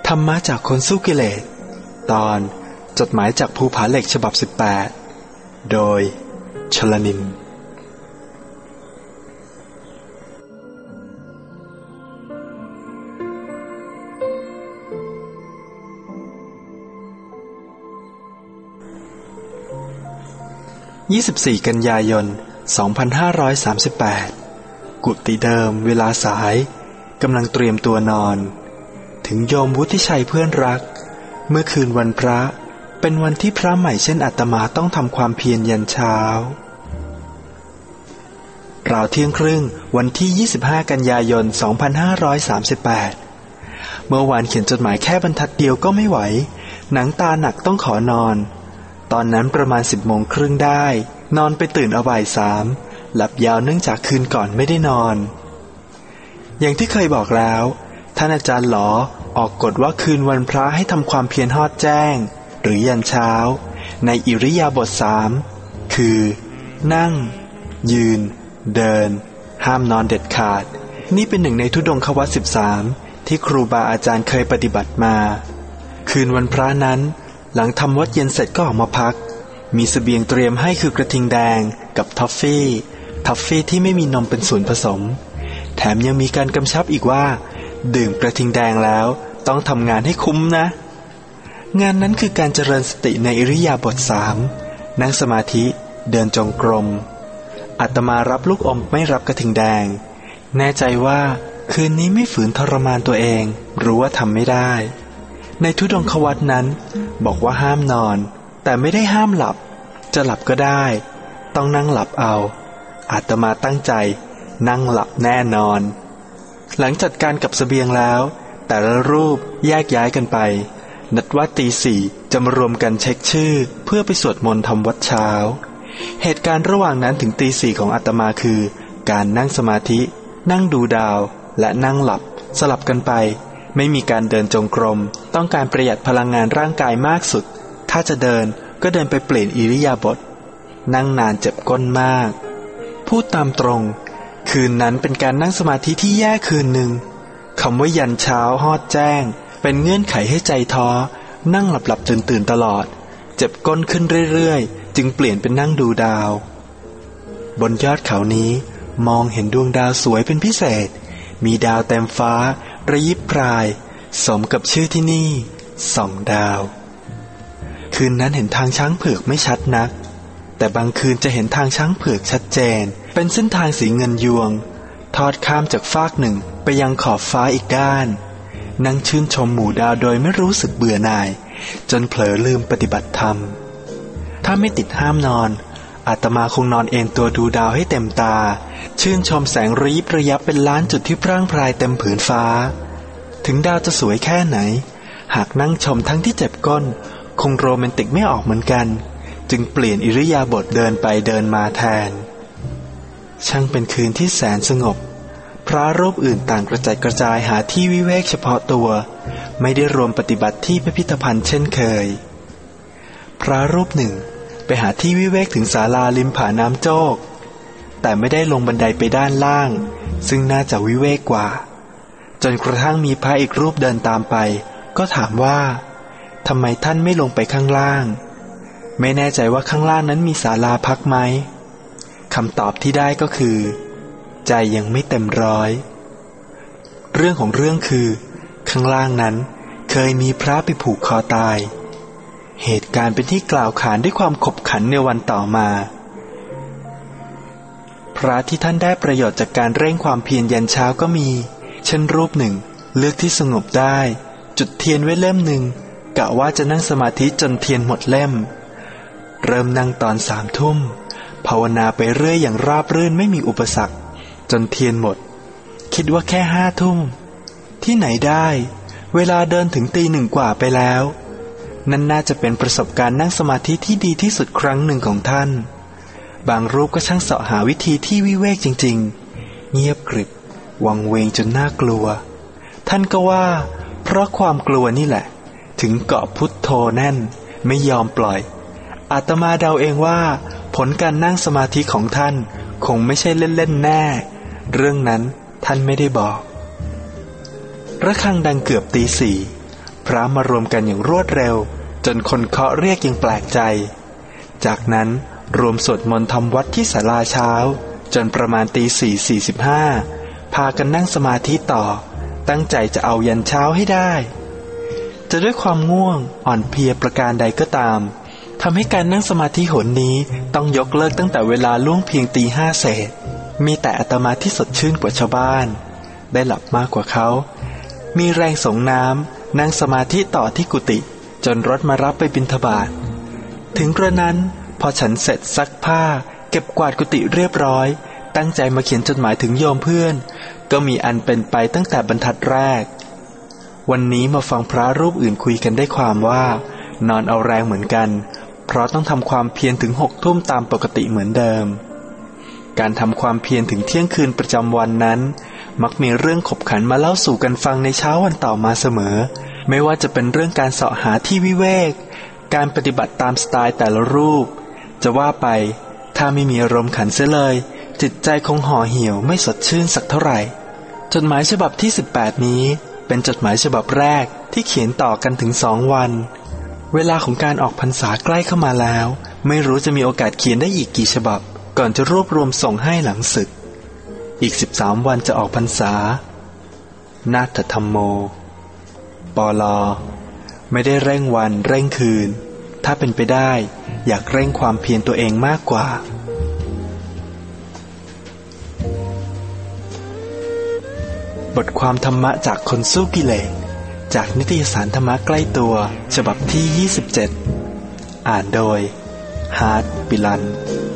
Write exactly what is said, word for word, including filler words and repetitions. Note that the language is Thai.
ธรรมะจากคนสู้กิเลสตอนจดหมายจากภูผาเหล็กฉบับสิบแปดโดยชลนินยี่สิบสี่กันยายนสองพันห้าร้อยสามสิบแปดกุฏิเดิมเวลาสายกำลังเตรียมตัวนอนถึงโยมวุฒิชัยเพื่อนรักเมื่อคืนวันพระเป็นวันที่พระใหม่เช่นอาตมาต้องทำความเพียรยันเช้าราวเที่ยงครึ่งวันที่ยี่สิบห้ากันยายนสองพันห้าร้อยสามสิบแปดเมื่อวานเขียนจดหมายแค่บรรทัดเดียวก็ไม่ไหวหนังตาหนักต้องขอนอนตอนนั้นประมาณสิบโมงครึ่งได้นอนไปตื่นเอาบ่ายสามหลับยาวเนื่องจากคืนก่อนไม่ได้นอนอย่างที่เคยบอกแล้วท่านอาจารย์หลอออกกฎว่าคืนวันพระให้ทำความเพียรฮอดแจ้งหรือยันเช้าในอิริยาบถสามคือนั่งยืนเดินห้ามนอนเด็ดขาดนี่เป็นหนึ่งในธุดงควัตรสิบสามที่ครูบาอาจารย์เคยปฏิบัติมาคืนวันพระนั้นหลังทำวัดเย็นเสร็จก็ออกมาพักมีเสบียงเตรียมให้คือกระทิงแดงกับทอฟฟี่ทอฟฟี่ที่ไม่มีนมเป็นส่วนผสมแถมยังมีการกำชับอีกว่าดื่มกระทิงแดงแล้วต้องทำงานให้คุ้มนะงานนั้นคือการเจริญสติในอิริยาบถสามนั่งสมาธิเดินจงกรมอาตมารับลูกอมไม่รับกระทิงแดงแน่ใจว่าคืนนี้ไม่ฝืนทรมานตัวเองรู้ว่าทำไม่ได้ในธุดงควัตรนั้นบอกว่าห้ามนอนแต่ไม่ได้ห้ามหลับจะหลับก็ได้ต้องนั่งหลับเอาอาตมาตั้งใจนั่งหลับแน่นอนหลังจัดการกับเสบียงแล้วแต่ละรูปแยกย้ายกันไปนัดว่าตีสี่จะมารวมกันเช็คชื่อเพื่อไปสวดมนต์ทำวัดเช้าเหตุการณ์ระหว่างนั้นถึงตีสี่ของอาตมาคือการนั่งสมาธินั่งดูดาวและนั่งหลับสลับกันไปไม่มีการเดินจงกรมต้องการประหยัดพลังงานร่างกายมากสุดถ้าจะเดินก็เดินไปเปลี่ยนอิริยาบถนั่งนานเจ็บก้นมากพูดตามตรงคืนนั้นเป็นการนั่งสมาธิที่แย่คืนหนึ่งคำว่ายันเช้าฮอดแจ้งเป็นเงื่อนไขให้ใจท้อนั่งหลับๆตื่นๆตลอดเจ็บก้นขึ้นเรื่อยๆจึงเปลี่ยนเป็นนั่งดูดาวบนยอดเขานี้มองเห็นดวงดาวสวยเป็นพิเศษมีดาวเต็มฟ้าระยิบพรายสมกับชื่อที่นี่ส่องดาวคืนนั้นเห็นทางช้างเผือกไม่ชัดนักแต่บางคืนจะเห็นทางช้างเผือกชัดเจนเป็นเส้นทางสีเงินยวงทอดข้ามจากฟากหนึ่งไปยังขอบฟ้าอีกด้านนั่งชื่นชมหมู่ดาวโดยไม่รู้สึกเบื่อหน่ายจนเผลอลืมปฏิบัติธรรมถ้าไม่ติดห้ามนอนอาตมาคงนอนเอนตัวดูดาวให้เต็มตาชื่นชมแสงระยิบระยับเป็นล้านจุดที่พร่างพรายเต็มผืนฟ้าถึงดาวจะสวยแค่ไหนหากนั่งชมทั้งที่เจ็บก้นคงโรแมนติกไม่ออกเหมือนกันจึงเปลี่ยนอิริยาบถเดินไปเดินมาแทนช่างเป็นคืนที่แสนสงบพระรูปอื่นต่างกระจายกระจายหาที่วิเวกเฉพาะตัวไม่ได้รวมปฏิบัติที่พิพิธภัณฑ์เช่นเคยพระรูปหนึ่งไปหาที่วิเวกถึงศาลาริมผาน้ำโจกแต่ไม่ได้ลงบันไดไปด้านล่างซึ่งน่าจะวิเวกกว่าจนกระทั่งมีพระอีกรูปเดินตามไปก็ถามว่าทำไมท่านไม่ลงไปข้างล่างไม่แน่ใจว่าข้างล่างนั้นมีศาลาพักไหมคำตอบที่ได้ก็คือใจยังไม่เต็มร้อยเรื่องของเรื่องคือข้างล่างนั้นเคยมีพระไปผูกคอตายเหตุการณ์เป็นที่กล่าวขานด้วยความขบขันในวันต่อมาพระที่ท่านได้ประโยชน์จากการเร่งความเพียรยันเช้าก็มีเช่นรูปหนึ่งเลือกที่สงบได้จุดเทียนไว้เล่มหนึ่งกะว่าจะนั่งสมาธิจนเทียนหมดเล่มเริ่มนั่งตอนสามทุ่มภาวนาไปเรื่อยอย่างราบรื่นไม่มีอุปสรรคจนเทียนหมดคิดว่าแค่ห้าทุ่มที่ไหนได้เวลาเดินถึงตีหนึ่งกว่าไปแล้วนั่นน่าจะเป็นประสบการณ์นั่งสมาธิที่ดีที่สุดครั้งหนึ่งของท่านบางรูปก็ช่างเสาะหาวิธีที่วิเวกจริงๆเงียบกริบวังเวงจนน่ากลัวท่านก็ว่าเพราะความกลัวนี่แหละถึงเกาะพุทโธแน่นไม่ยอมปล่อยอาตมาเดาเองว่าผลการนั่งสมาธิของท่านคงไม่ใช่เล่นๆแน่เรื่องนั้นท่านไม่ได้บอกระฆังดังเกือบตีสี่พพระมารวมกันอย่างรวดเร็วจนคนเคาะเรียกยังแปลกใจจากนั้นรวมสวดมนต์ทำวัดที่ศาลาเช้าจนประมาณตีสี่สี่สิบห้าพากันนั่งสมาธิต่อตั้งใจจะเอายันเช้าให้ได้จะด้วยความง่วงอ่อนเพลียประการใดก็ตามทำให้การนั่งสมาธิหนนี้ต้องยกเลิกตั้งแต่เวลาล่วงเพียงตีห้าเศษมีแต่อาตมาที่สดชื่นกว่าชาวบ้านได้หลับมากกว่าเขามีแรงส่งน้ำนั่งสมาธิต่อที่กุฏิจนรถมารับไปบิณฑบาตถึงกระนั้นพอฉันเสร็จซักผ้าเก็บกวาดกุฏิเรียบร้อยตั้งใจมาเขียนจดหมายถึงโยมเพื่อนก็มีอันเป็นไปตั้งแต่บรรทัดแรกวันนี้มาฟังพระรูปอื่นคุยกันได้ความว่านอนเอาแรงเหมือนกันเพราะต้องทำความเพียรถึงหกทุ่มตามปกติเหมือนเดิมการทำความเพียรถึงเที่ยงคืนประจำวันนั้นมักมีเรื่องขบขันมาเล่าสู่กันฟังในเช้าวันต่อมาเสมอไม่ว่าจะเป็นเรื่องการเสาะหาที่วิเวกการปฏิบัติตามสไตล์แต่ละรูปจะว่าไปถ้าไม่มีอารมณ์ขันเสียเลยจิตใจคงห่อเหี่ยวไม่สดชื่นสักเท่าไหร่จดหมายฉบับที่สิบแปดนี้เป็นจดหมายฉบับแรกที่เขียนต่อกันถึงสองวันเวลาของการออกพรรษาใกล้เข้ามาแล้วไม่รู้จะมีโอกาสเขียนได้อีกกี่ฉบับก่อนจะรวบรวมส่งให้หลังศึกอีกสิบสามวันจะออกพรรษานาถธรรมโมปลไม่ได้เร่งวันเร่งคืนถ้าเป็นไปได้อยากเร่งความเพียรตัวเองมากกว่าบทความธรรมะจากคนสู้กิเลสจากนิตยสารธรรมะใกล้ตัวฉบับที่ยี่สิบเจ็ดอ่านโดยฮาร์ทปิลัน